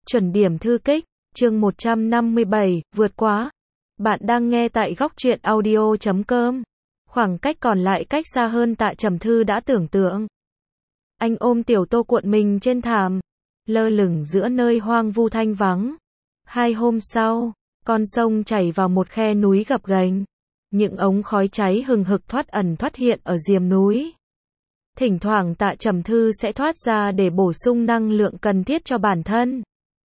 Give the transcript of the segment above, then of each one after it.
Chuẩn điểm thư kích, chương 157, vượt quá. Bạn đang nghe tại góc truyện audio.com. Khoảng cách còn lại cách xa hơn Tạ Trầm Thư đã tưởng tượng. Anh ôm Tiểu Tô cuộn mình trên thảm, lơ lửng giữa nơi hoang vu thanh vắng. 2 hôm sau, con sông chảy vào một khe núi gập ghềnh. Những ống khói cháy hừng hực thoát ẩn thoát hiện ở diềm núi. Thỉnh thoảng Tạ Trầm Thư sẽ thoát ra để bổ sung năng lượng cần thiết cho bản thân.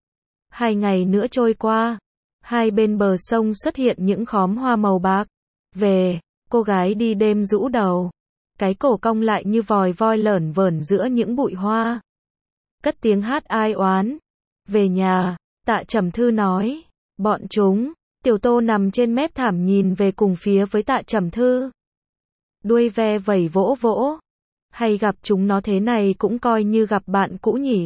2 ngày nữa trôi qua, hai bên bờ sông xuất hiện những khóm hoa màu bạc. Về, cô gái đi đêm rũ đầu, cái cổ cong lại như vòi voi lởn vởn giữa những bụi hoa. Cất tiếng hát ai oán. Về nhà, Tạ Trầm Thư nói, bọn chúng. Tiểu Tô nằm trên mép thảm nhìn về cùng phía với Tạ Trầm Thư. Đuôi ve vẩy vỗ vỗ. Hay gặp chúng nó thế này cũng coi như gặp bạn cũ nhỉ.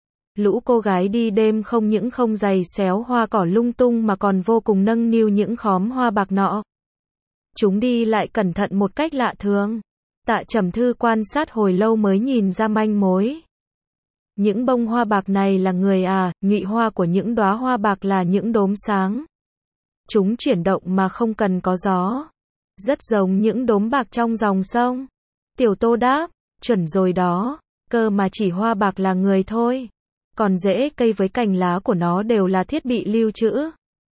Lũ cô gái đi đêm không những không giày xéo hoa cỏ lung tung mà còn vô cùng nâng niu những khóm hoa bạc nọ. Chúng đi lại cẩn thận một cách lạ thường. Tạ Trầm Thư quan sát hồi lâu mới nhìn ra manh mối. Những bông hoa bạc này là người à, nhụy hoa của những đóa hoa bạc là những đốm sáng. Chúng chuyển động mà không cần có gió. Rất giống những đốm bạc trong dòng sông. Tiểu Tô đáp, chuẩn rồi đó, cơ mà chỉ hoa bạc là người thôi. Còn rễ cây với cành lá của nó đều là thiết bị lưu trữ.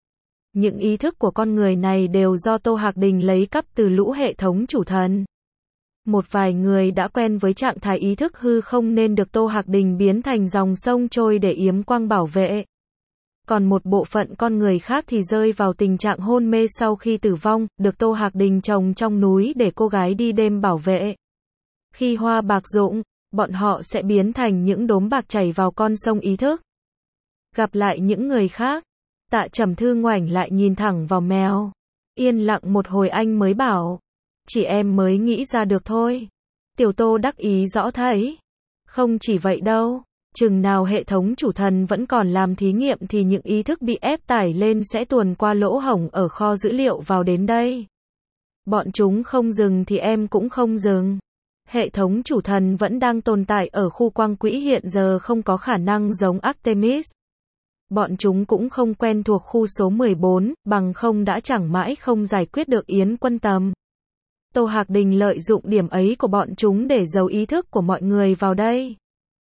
Những ý thức của con người này đều do Tô Hạc Đình lấy cắp từ lũ hệ thống chủ thần. Một vài người đã quen với trạng thái ý thức hư không nên được Tô Hạc Đình biến thành dòng sông trôi để yếm quang bảo vệ. Còn một bộ phận con người khác thì rơi vào tình trạng hôn mê sau khi tử vong, được Tô Hạc Đình trồng trong núi để cô gái đi đêm bảo vệ. Khi hoa bạc rụng, bọn họ sẽ biến thành những đốm bạc chảy vào con sông ý thức. Gặp lại những người khác, Tạ Trầm Thư ngoảnh lại nhìn thẳng vào mèo. Yên lặng một hồi anh mới bảo, chỉ em mới nghĩ ra được thôi. Tiểu Tô đắc ý rõ thấy. Không chỉ vậy đâu, chừng nào hệ thống chủ thần vẫn còn làm thí nghiệm thì những ý thức bị ép tải lên sẽ tuồn qua lỗ hổng ở kho dữ liệu vào đến đây. Bọn chúng không dừng thì em cũng không dừng. Hệ thống chủ thần vẫn đang tồn tại ở khu quang quỹ hiện giờ không có khả năng giống Artemis. Bọn chúng cũng không quen thuộc khu số 14, bằng không đã chẳng mãi không giải quyết được Yến Quân Tầm. Tô Hạc Đình lợi dụng điểm ấy của bọn chúng để giấu ý thức của mọi người vào đây.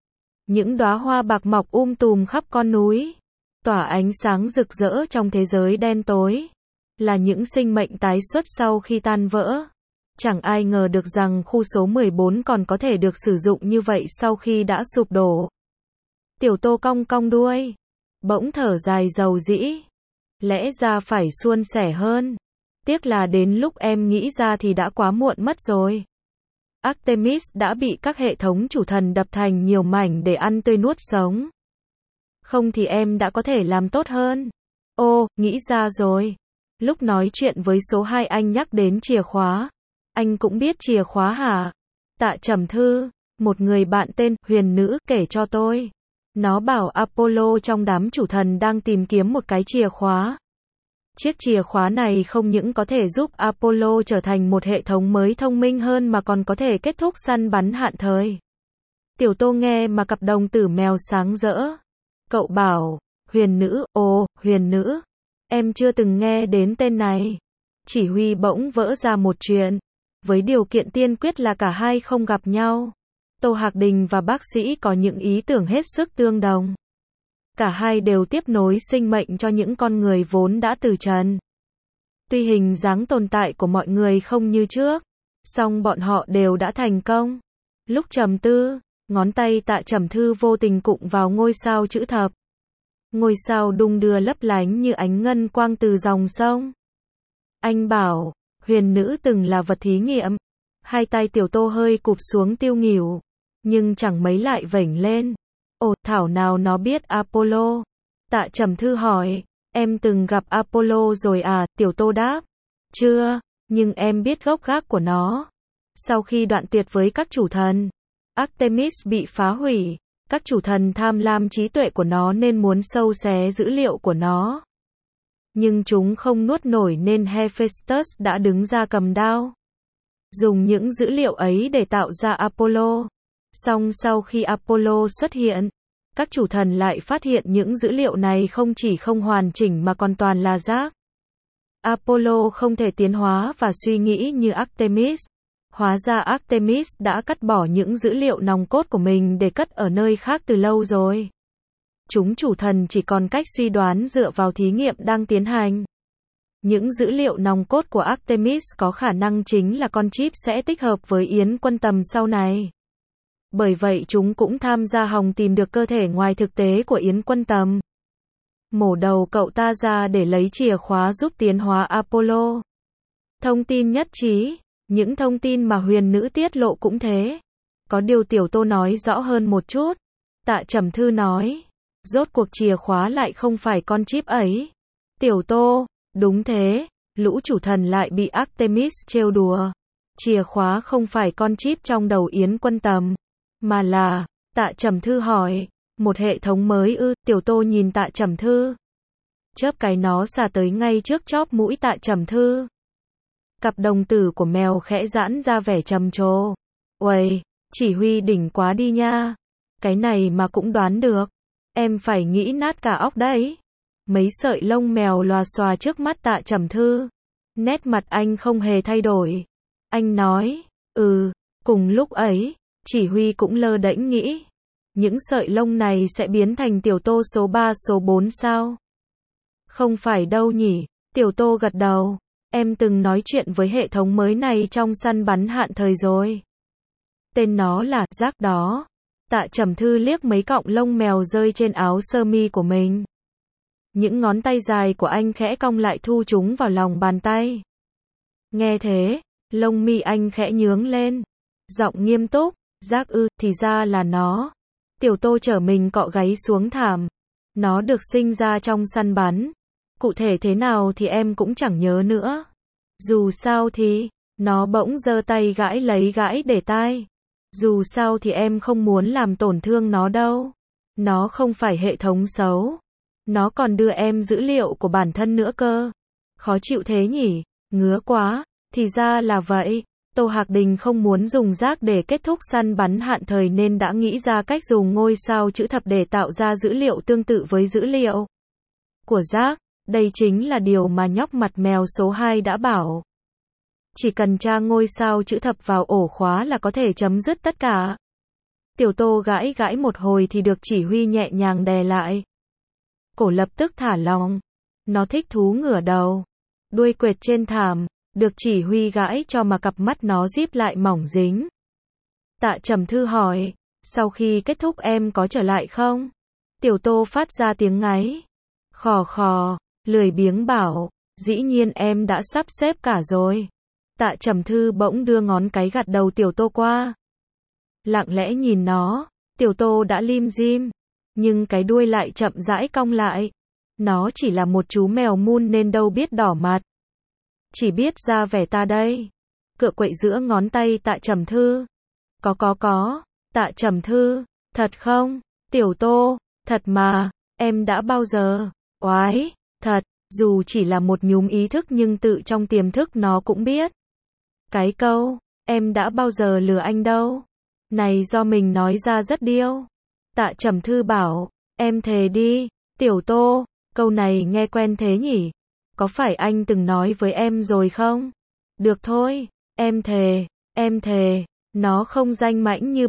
Những đóa hoa bạc mọc tùm khắp con núi, tỏa ánh sáng rực rỡ trong thế giới đen tối. Là những sinh mệnh tái xuất sau khi tan vỡ. Chẳng ai ngờ được rằng khu số 14 còn có thể được sử dụng như vậy sau khi đã sụp đổ. Tiểu Tô cong cong đuôi, bỗng thở dài dầu dĩ. Lẽ ra phải suôn sẻ hơn. Tiếc là đến lúc em nghĩ ra thì đã quá muộn mất rồi. Artemis đã bị các hệ thống chủ thần đập thành nhiều mảnh để ăn tươi nuốt sống. Không thì em đã có thể làm tốt hơn. Ô, nghĩ ra rồi. Lúc nói chuyện với số 2 anh nhắc đến chìa khóa. Anh cũng biết chìa khóa hả? Tạ Trầm Thư, một người bạn tên Huyền Nữ kể cho tôi. Nó bảo Apollo trong đám chủ thần đang tìm kiếm một cái chìa khóa. Chiếc chìa khóa này không những có thể giúp Apollo trở thành một hệ thống mới thông minh hơn mà còn có thể kết thúc săn bắn hạn thời. Tiểu Tô nghe mà cặp đồng tử mèo sáng rỡ. Cậu bảo, Huyền Nữ, ồ, Huyền Nữ. Em chưa từng nghe đến tên này. Chỉ huy bỗng vỡ ra một chuyện. Với điều kiện tiên quyết là cả hai không gặp nhau. Tô Hạc Đình và bác sĩ có những ý tưởng hết sức tương đồng. Cả hai đều tiếp nối sinh mệnh cho những con người vốn đã từ trần. Tuy hình dáng tồn tại của mọi người không như trước, song bọn họ đều đã thành công. Lúc trầm tư, ngón tay Tạ Trầm Thư vô tình cụng vào ngôi sao chữ thập. Ngôi sao đung đưa lấp lánh như ánh ngân quang từ dòng sông. Anh bảo, Huyền Nữ từng là vật thí nghiệm. Hai tay Tiểu Tô hơi cụp xuống tiêu nghỉu, nhưng chẳng mấy lại vểnh lên. Ồ, thảo nào nó biết Apollo. Tạ Trầm Thư hỏi, em từng gặp Apollo rồi à? Tiểu Tô đáp, chưa, nhưng em biết gốc gác của nó. Sau khi đoạn tuyệt với các chủ thần, Artemis bị phá hủy. Các chủ thần tham lam trí tuệ của nó nên muốn xâu xé dữ liệu của nó. Nhưng chúng không nuốt nổi nên Hephaestus đã đứng ra cầm đao. Dùng những dữ liệu ấy để tạo ra Apollo. Song sau khi Apollo xuất hiện, các chủ thần lại phát hiện những dữ liệu này không chỉ không hoàn chỉnh mà còn toàn là rác. Apollo không thể tiến hóa và suy nghĩ như Artemis. Hóa ra Artemis đã cắt bỏ những dữ liệu nòng cốt của mình để cất ở nơi khác từ lâu rồi. Chúng chủ thần chỉ còn cách suy đoán dựa vào thí nghiệm đang tiến hành. Những dữ liệu nòng cốt của Artemis có khả năng chính là con chip sẽ tích hợp với Yến Quân Tầm sau này. Bởi vậy chúng cũng tham gia hòng tìm được cơ thể ngoài thực tế của Yến Quân Tầm. Mổ đầu cậu ta ra để lấy chìa khóa giúp tiến hóa Apollo. Thông tin nhất trí, những thông tin mà huyền nữ tiết lộ cũng thế. Có điều Tiểu Tô nói rõ hơn một chút. Tạ Trầm Thư nói, rốt cuộc chìa khóa lại không phải con chip ấy. Tiểu Tô, đúng thế, lũ chủ thần lại bị Artemis trêu đùa. Chìa khóa không phải con chip trong đầu Yến Quân Tầm, mà là, Tạ Trầm Thư hỏi, một hệ thống mới ư? Tiểu Tô nhìn Tạ Trầm Thư. Chớp cái nó xà tới ngay trước chóp mũi Tạ Trầm Thư. Cặp đồng tử của mèo khẽ giãn ra vẻ trầm trồ. Uầy, chỉ huy đỉnh quá đi nha. Cái này mà cũng đoán được. Em phải nghĩ nát cả óc đấy. Mấy sợi lông mèo lòa xòa trước mắt Tạ Trầm Thư. Nét mặt anh không hề thay đổi. Anh nói, cùng lúc ấy, chỉ huy cũng lơ đễnh nghĩ. Những sợi lông này sẽ biến thành Tiểu Tô số 3 số 4 sao? Không phải đâu nhỉ, Tiểu Tô gật đầu. Em từng nói chuyện với hệ thống mới này trong săn bắn hạn thời rồi. Tên nó là rác đó. Tạ Trầm Thư liếc mấy cọng lông mèo rơi trên áo sơ mi của mình. Những ngón tay dài của anh khẽ cong lại thu chúng vào lòng bàn tay. Nghe thế, lông mi anh khẽ nhướng lên. Giọng nghiêm túc, rác ư, thì ra là nó. Tiểu Tô trở mình cọ gáy xuống thảm. Nó được sinh ra trong săn bắn. Cụ thể thế nào thì em cũng chẳng nhớ nữa. Dù sao thì, nó bỗng giơ tay gãi để tai. Dù sao thì em không muốn làm tổn thương nó đâu. Nó không phải hệ thống xấu. Nó còn đưa em dữ liệu của bản thân nữa cơ. Khó chịu thế nhỉ, ngứa quá, thì ra là vậy. Tô Hạc Đình không muốn dùng rác để kết thúc săn bắn hạn thời nên đã nghĩ ra cách dùng ngôi sao chữ thập để tạo ra dữ liệu tương tự với dữ liệu của rác. Đây chính là điều mà nhóc mặt mèo số 2 đã bảo. Chỉ cần tra ngôi sao chữ thập vào ổ khóa là có thể chấm dứt tất cả. Tiểu Tô gãi một hồi thì được chỉ huy nhẹ nhàng đè lại. Cổ lập tức thả lỏng. Nó thích thú ngửa đầu. Đuôi quệt trên thảm, được chỉ huy gãi cho mà cặp mắt nó díp lại mỏng dính. Tạ Trầm Thư hỏi, sau khi kết thúc em có trở lại không? Tiểu Tô phát ra tiếng ngáy. Khò khò, lười biếng bảo, dĩ nhiên em đã sắp xếp cả rồi. Tạ Trầm Thư bỗng đưa ngón cái gật đầu Tiểu Tô qua. Lặng lẽ nhìn nó, Tiểu Tô đã lim dim, nhưng cái đuôi lại chậm rãi cong lại. Nó chỉ là một chú mèo mun nên đâu biết đỏ mặt. Chỉ biết ra vẻ ta đây. Cựa quậy giữa ngón tay Tạ Trầm Thư. Có. Tạ Trầm Thư, thật không? Tiểu Tô, thật mà, em đã bao giờ? Oái, thật, dù chỉ là một nhúm ý thức nhưng tự trong tiềm thức nó cũng biết. Cái câu, em đã bao giờ lừa anh đâu? Này do mình nói ra rất điêu. Tạ Trầm Thư bảo, em thề đi, Tiểu Tô, câu này nghe quen thế nhỉ? Có phải anh từng nói với em rồi không? Được thôi, em thề, nó không danh mãnh như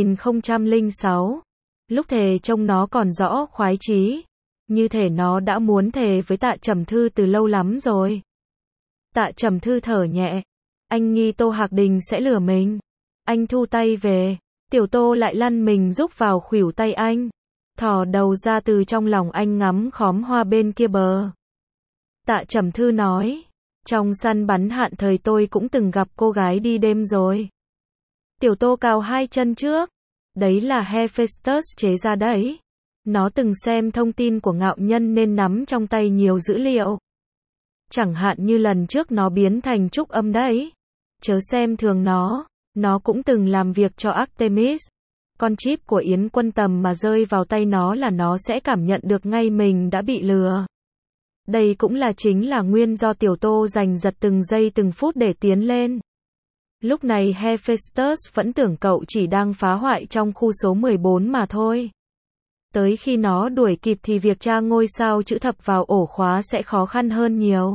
7006. Lúc thề trông nó còn rõ khoái chí. Như thể nó đã muốn thề với Tạ Trầm Thư từ lâu lắm rồi. Tạ Trầm Thư thở nhẹ. Anh nghi Tô Hạc Đình sẽ lừa mình. Anh thu tay về. Tiểu Tô lại lăn mình rúc vào khuỷu tay anh. Thò đầu ra từ trong lòng anh ngắm khóm hoa bên kia bờ. Tạ Trầm Thư nói. Trong săn bắn hạn thời tôi cũng từng gặp cô gái đi đêm rồi. Tiểu Tô cào hai chân trước. Đấy là Hephaestus chế ra đấy. Nó từng xem thông tin của ngạo nhân nên nắm trong tay nhiều dữ liệu. Chẳng hạn như lần trước nó biến thành trúc âm đấy. Chớ xem thường nó cũng từng làm việc cho Artemis. Con chip của Yến Quân Tầm mà rơi vào tay nó là nó sẽ cảm nhận được ngay mình đã bị lừa. Đây cũng chính là nguyên do Tiểu Tô giành giật từng giây từng phút để tiến lên. Lúc này Hephaestus vẫn tưởng cậu chỉ đang phá hoại trong khu số 14 mà thôi. Tới khi nó đuổi kịp thì việc tra ngôi sao chữ thập vào ổ khóa sẽ khó khăn hơn nhiều.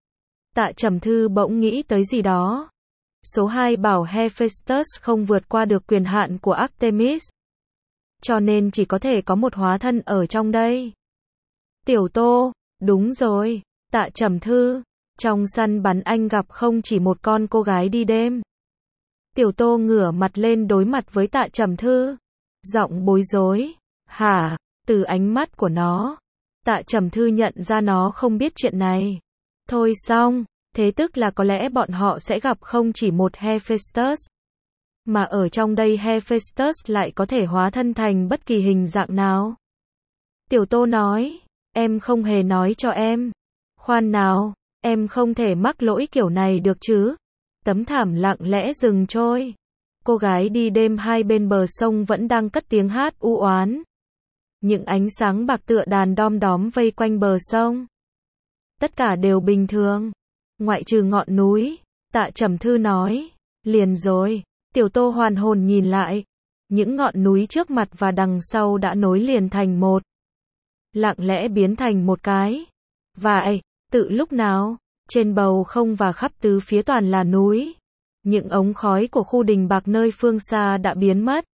Tạ Trầm Thư bỗng nghĩ tới gì đó. Số 2 bảo Hephaestus không vượt qua được quyền hạn của Artemis. Cho nên chỉ có thể có một hóa thân ở trong đây. Tiểu Tô, đúng rồi, Tạ Trầm Thư, trong săn bắn anh gặp không chỉ một con cô gái đi đêm. Tiểu Tô ngửa mặt lên đối mặt với Tạ Trầm Thư, giọng bối rối. Hả? Từ ánh mắt của nó, Tạ Trầm Thư nhận ra nó không biết chuyện này. Thôi xong, thế tức là có lẽ bọn họ sẽ gặp không chỉ một Hephaestus. Mà ở trong đây Hephaestus lại có thể hóa thân thành bất kỳ hình dạng nào. Tiểu Tô nói, em không hề nói cho em. Khoan nào, em không thể mắc lỗi kiểu này được chứ. Tấm thảm lặng lẽ dừng trôi. Cô gái đi đêm hai bên bờ sông vẫn đang cất tiếng hát u oán. Những ánh sáng bạc tựa đàn đom đóm vây quanh bờ sông. Tất cả đều bình thường. Ngoại trừ ngọn núi, Tạ Trầm Thư nói. Liền rồi, Tiểu Tô hoàn hồn nhìn lại. Những ngọn núi trước mặt và đằng sau đã nối liền thành một. Lặng lẽ biến thành một cái. Vậy, tự lúc nào, trên bầu không và khắp tứ phía toàn là núi. Những ống khói của khu đình bạc nơi phương xa đã biến mất.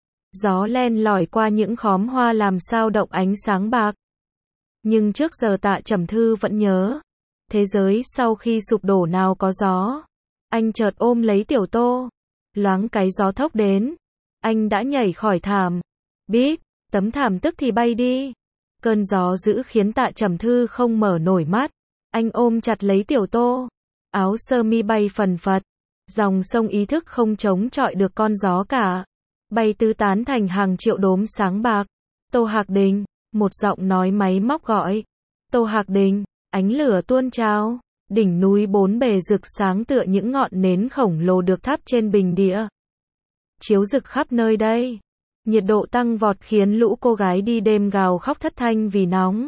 Gió len lỏi qua những khóm hoa làm sao động ánh sáng bạc. Nhưng trước giờ Tạ Trầm Thư vẫn nhớ. Thế giới sau khi sụp đổ nào có gió. Anh chợt ôm lấy Tiểu Tô. Loáng cái gió thốc đến. Anh đã nhảy khỏi thảm. Bíp, tấm thảm tức thì bay đi. Cơn gió dữ khiến Tạ Trầm Thư không mở nổi mắt. Anh ôm chặt lấy Tiểu Tô. Áo sơ mi bay phần phật. Dòng sông ý thức không chống chọi được con gió cả. Bay tứ tán thành hàng triệu đốm sáng bạc. Tô Hạc Đình, một giọng nói máy móc gọi. Tô Hạc Đình, ánh lửa tuôn trào. Đỉnh núi bốn bề rực sáng tựa những ngọn nến khổng lồ được thắp trên bình địa. Chiếu rực khắp nơi đây. Nhiệt độ tăng vọt khiến lũ cô gái đi đêm gào khóc thất thanh vì nóng.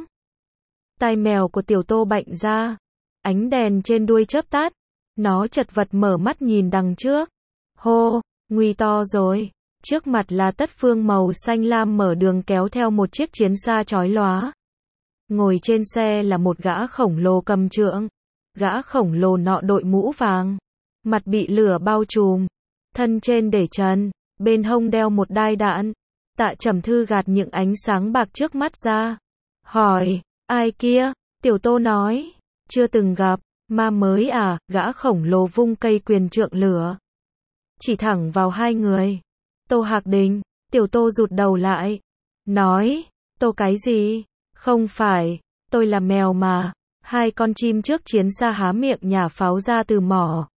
Tai mèo của Tiểu Tô bạnh ra. Ánh đèn trên đuôi chớp tắt. Nó chật vật mở mắt nhìn đằng trước. Hô, nguy to rồi. Trước mặt là Tất Phương màu xanh lam mở đường kéo theo một chiếc chiến xa chói lóa. Ngồi trên xe là một gã khổng lồ cầm trượng. Gã khổng lồ nọ đội mũ vàng. Mặt bị lửa bao trùm. Thân trên để trần. Bên hông đeo một đai đạn. Tạ Trầm Thư gạt những ánh sáng bạc trước mắt ra. Hỏi, ai kia? Tiểu Tô nói. Chưa từng gặp. Ma mới à? Gã khổng lồ vung cây quyền trượng lửa. Chỉ thẳng vào hai người. Tô Hạc Đình. Tiểu Tô rụt đầu lại. Nói, Tô cái gì? Không phải, tôi là mèo mà. Hai con chim trước chiến xa há miệng nhả pháo ra từ mỏ.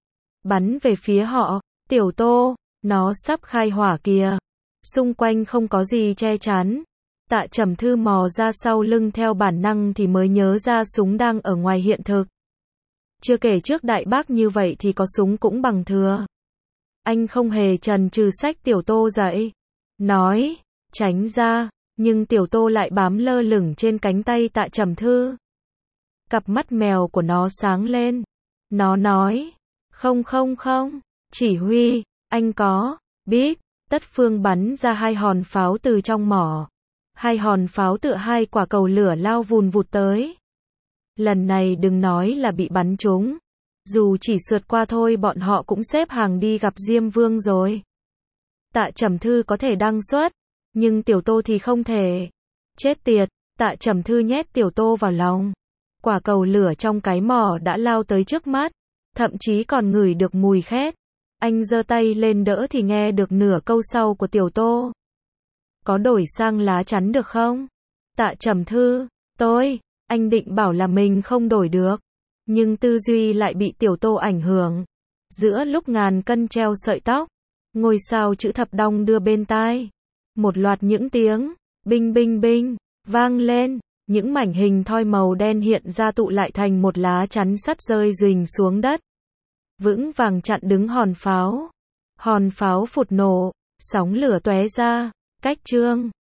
Bắn về phía họ. Tiểu Tô, nó sắp khai hỏa kìa. Xung quanh không có gì che chắn. Tạ Trầm Thư mò ra sau lưng theo bản năng thì mới nhớ ra súng đang ở ngoài hiện thực. Chưa kể trước đại bác như vậy thì có súng cũng bằng thừa. Anh không hề chần chừ xách Tiểu Tô dậy. Nói, tránh ra, nhưng Tiểu Tô lại bám lơ lửng trên cánh tay Tạ Trầm Thư. Cặp mắt mèo của nó sáng lên. Nó nói, không, chỉ huy, anh có, biết. Tất Phương bắn ra hai hòn pháo từ trong mỏ. Hai hòn pháo tựa hai quả cầu lửa lao vùn vụt tới. Lần này đừng nói là bị bắn trúng. Dù chỉ sượt qua thôi bọn họ cũng xếp hàng đi gặp Diêm Vương rồi. Tạ Trầm Thư có thể đăng xuất, nhưng Tiểu Tô thì không thể. Chết tiệt, Tạ Trầm Thư nhét Tiểu Tô vào lòng. Quả cầu lửa trong cái mỏ đã lao tới trước mắt, thậm chí còn ngửi được mùi khét. Anh giơ tay lên đỡ thì nghe được nửa câu sau của Tiểu Tô. Có đổi sang lá chắn được không? Tạ Trầm Thư, anh định bảo là mình không đổi được. Nhưng tư duy lại bị Tiểu Tô ảnh hưởng. Giữa lúc ngàn cân treo sợi tóc, ngôi sao chữ thập đong đưa bên tai. Một loạt những tiếng, binh binh binh, vang lên. Những mảnh hình thoi màu đen hiện ra tụ lại thành một lá chắn sắt rơi rình xuống đất. Vững vàng chặn đứng hòn pháo. Hòn pháo phụt nổ, sóng lửa tóe ra, cách chương.